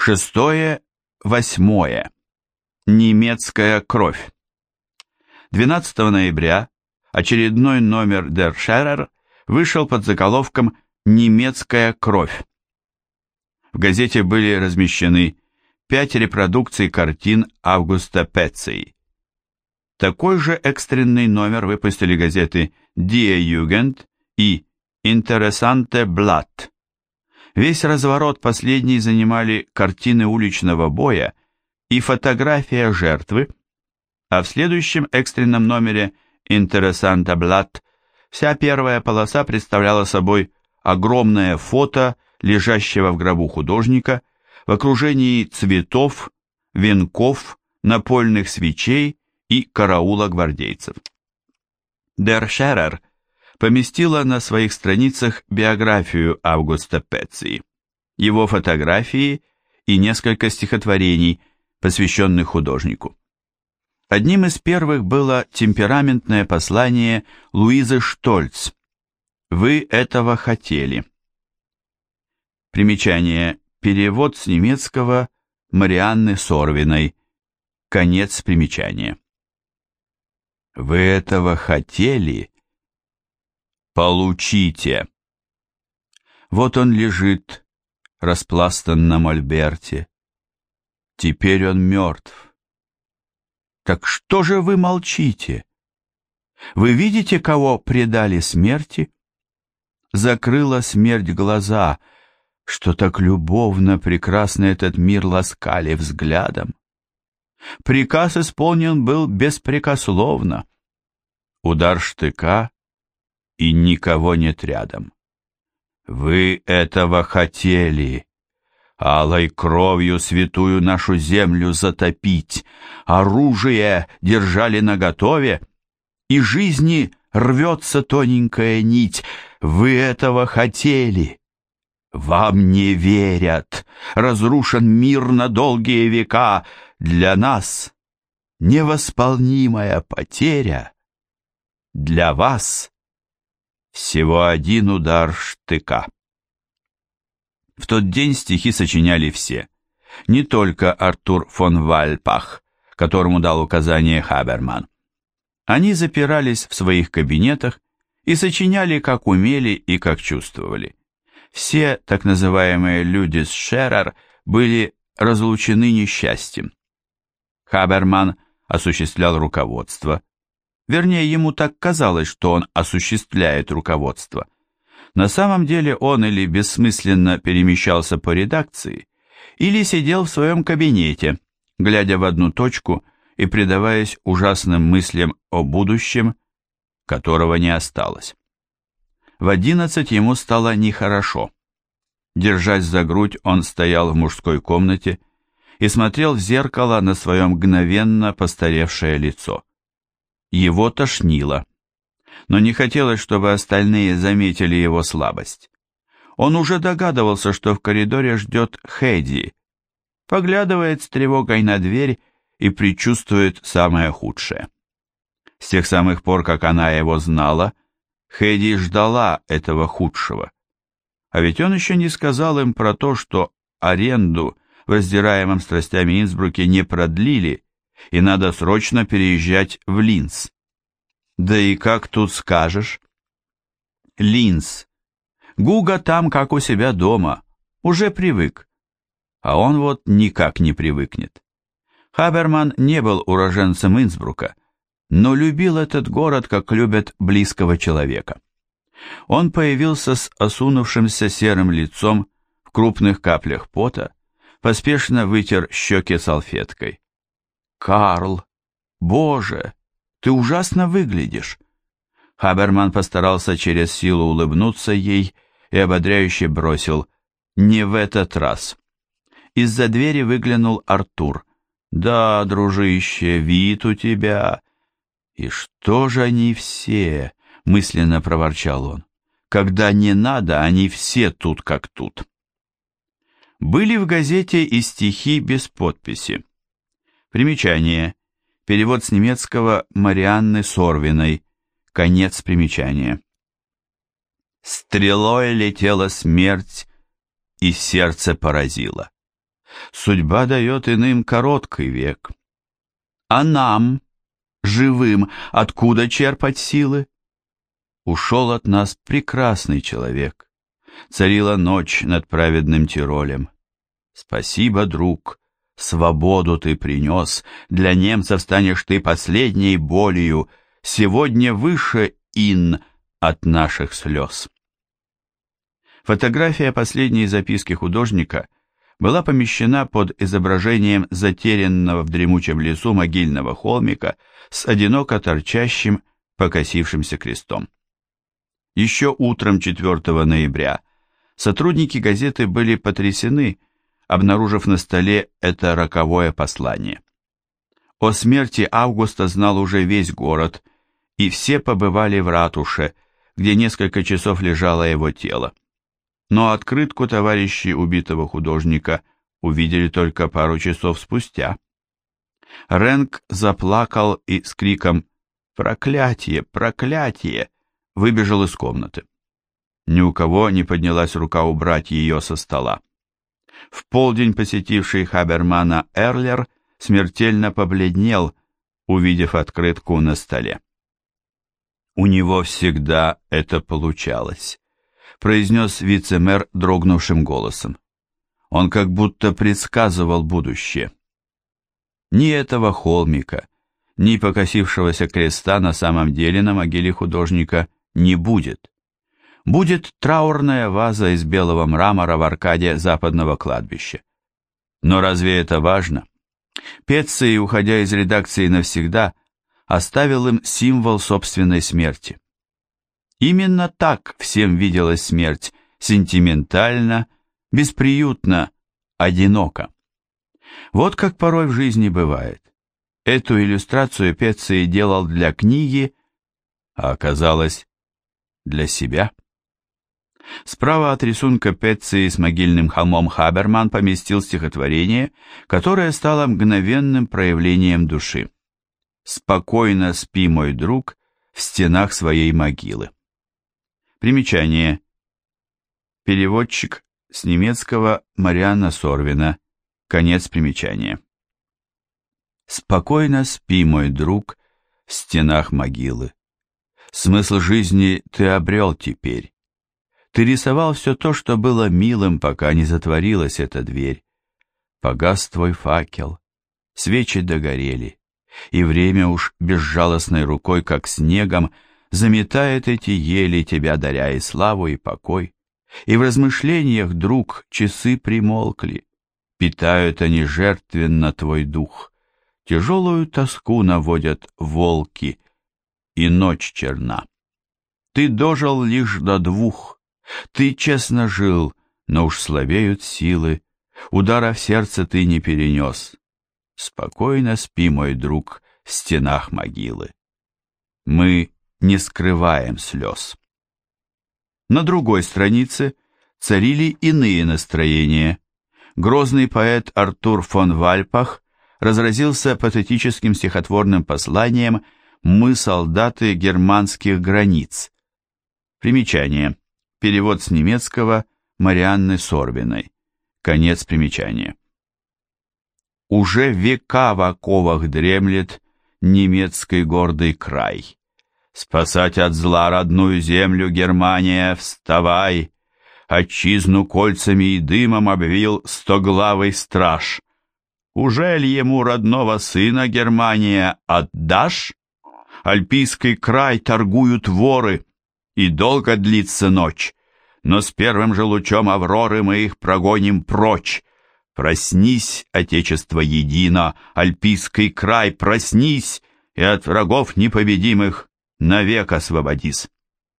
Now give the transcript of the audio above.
6-8. Немецкая кровь. 12 ноября очередной номер Der Scherer вышел под заголовком «Немецкая кровь». В газете были размещены 5 репродукций картин Августа Пецци. Такой же экстренный номер выпустили газеты Die Jugend и Interessante Blatt. Весь разворот последней занимали картины уличного боя и фотография жертвы, а в следующем экстренном номере Interessante Blatt вся первая полоса представляла собой огромное фото лежащего в гробу художника в окружении цветов, венков, напольных свечей и караула гвардейцев. Der Scherer поместила на своих страницах биографию Августа Пецци, его фотографии и несколько стихотворений, посвященных художнику. Одним из первых было темпераментное послание Луизы Штольц «Вы этого хотели». Примечание. Перевод с немецкого Марианны Сорвиной. Конец примечания. «Вы этого хотели? Получите!» Вот он лежит, распластан на мольберте. Теперь он мертв. Так что же вы молчите? Вы видите, кого предали смерти? Закрыла смерть глаза, что так любовно прекрасно этот мир ласкали взглядом. Приказ исполнен был беспрекословно. Удар штыка, и никого нет рядом. Вы этого хотели, алой кровью святую нашу землю затопить, оружие держали наготове, и жизни рвется тоненькая нить. Вы этого хотели. Вам не верят, разрушен мир на долгие века, для нас невосполнимая потеря, для вас всего один удар штыка. В тот день стихи сочиняли все, не только Артур фон Вальпах, которому дал указание Хаберман. Они запирались в своих кабинетах и сочиняли, как умели и как чувствовали. Все так называемые люди с Шерер были разлучены несчастьем. Хаберман осуществлял руководство. Вернее, ему так казалось, что он осуществляет руководство. На самом деле он или бессмысленно перемещался по редакции, или сидел в своем кабинете, глядя в одну точку и предаваясь ужасным мыслям о будущем, которого не осталось. В 11 ему стало нехорошо. Держась за грудь, он стоял в мужской комнате и смотрел в зеркало на свое мгновенно постаревшее лицо. Его тошнило, но не хотелось, чтобы остальные заметили его слабость. Он уже догадывался, что в коридоре ждет Хэдди, поглядывает с тревогой на дверь и предчувствует самое худшее. С тех самых пор, как она его знала, Хэдди ждала этого худшего. А ведь он еще не сказал им про то, что аренду в раздираемом страстями Инсбруке не продлили, и надо срочно переезжать в Линц. Да и как тут скажешь? Линц. Гуга там, как у себя дома, уже привык. А он вот никак не привыкнет. Хаберман не был уроженцем Инсбрука, но любил этот город, как любят близкого человека. Он появился с осунувшимся серым лицом в крупных каплях пота, поспешно вытер щеки салфеткой. «Карл! Боже! Ты ужасно выглядишь!» Хаберман постарался через силу улыбнуться ей и ободряюще бросил: «Не в этот раз». Из-за двери выглянул Артур. «Да, дружище, вид у тебя...» «И что же они все?» — мысленно проворчал он. «Когда не надо, они все тут как тут». Были в газете и стихи без подписи. Примечание. Перевод с немецкого Марианны Сорвиной. Конец примечания. Стрелой летела смерть, и сердце поразило. Судьба дает иным короткий век. А нам, живым, откуда черпать силы? Ушел от нас прекрасный человек. Царила ночь над праведным Тиролем. Спасибо, друг, свободу ты принес, для немцев станешь ты последней болью, сегодня выше ин от наших слез. Фотография последней записки художника была помещена под изображением затерянного в дремучем лесу могильного холмика с одиноко торчащим, покосившимся крестом. Еще утром 4 ноября сотрудники газеты были потрясены, обнаружив на столе это роковое послание. О смерти Августа знал уже весь город, и все побывали в ратуше, где несколько часов лежало его тело. Но открытку товарищи убитого художника увидели только пару часов спустя. Ренк заплакал и с криком «Проклятие! Проклятие!» выбежал из комнаты. Ни у кого не поднялась рука убрать ее со стола. В полдень посетивший Хабермана Эрлер смертельно побледнел, увидев открытку на столе. «У него всегда это получалось», — произнес вице-мэр дрогнувшим голосом. Он как будто предсказывал будущее. Ни этого холмика, ни покосившегося креста на самом деле на могиле художника не будет. Будет траурная ваза из белого мрамора в аркаде западного кладбища. Но разве это важно? Пецций, уходя из редакции навсегда, оставил им символ собственной смерти. Именно так всем виделась смерть: сентиментально, бесприютно, одиноко. Вот как порой в жизни бывает. Эту иллюстрацию Пецций делал для книги, а оказалось для себя. Справа от рисунка Пецций с могильным холмом Хаберман поместил стихотворение, которое стало мгновенным проявлением души. «Спокойно спи, мой друг, в стенах своей могилы». Примечание. Переводчик с немецкого Марианна Сорвина. Конец примечания. «Спокойно спи, мой друг, в стенах могилы. Смысл жизни ты обрел теперь. Ты рисовал все то, что было милым, пока не затворилась эта дверь. Погас твой факел, свечи догорели, и время уж безжалостной рукой, как снегом, заметает эти ели, тебя даря и славу, и покой. И в размышлениях, друг, часы примолкли, питают они жертвенно твой дух. Тяжелую тоску наводят волки, и ночь черна. Ты дожил лишь до 2. Ты честно жил, но уж слабеют силы, удара в сердце ты не перенес. Спокойно спи, мой друг, в стенах могилы. Мы не скрываем слез. На другой странице царили иные настроения. Грозный поэт Артур фон Вальпах разразился патетическим стихотворным посланием «Мы солдаты германских границ». Примечание. Перевод с немецкого Марианны Сорвиной. Конец примечания. Уже века в оковах дремлет немецкий гордый край. Спасать от зла родную землю, Германия, вставай! Отчизну кольцами и дымом обвил стоглавый страж. Ужель ему родного сына, Германия, отдашь? Альпийский край торгуют воры, и долго длится ночь, но с первым же лучом авроры мы их прогоним прочь. Проснись, Отечество едино, Альпийский край, проснись, и от врагов непобедимых навек освободись.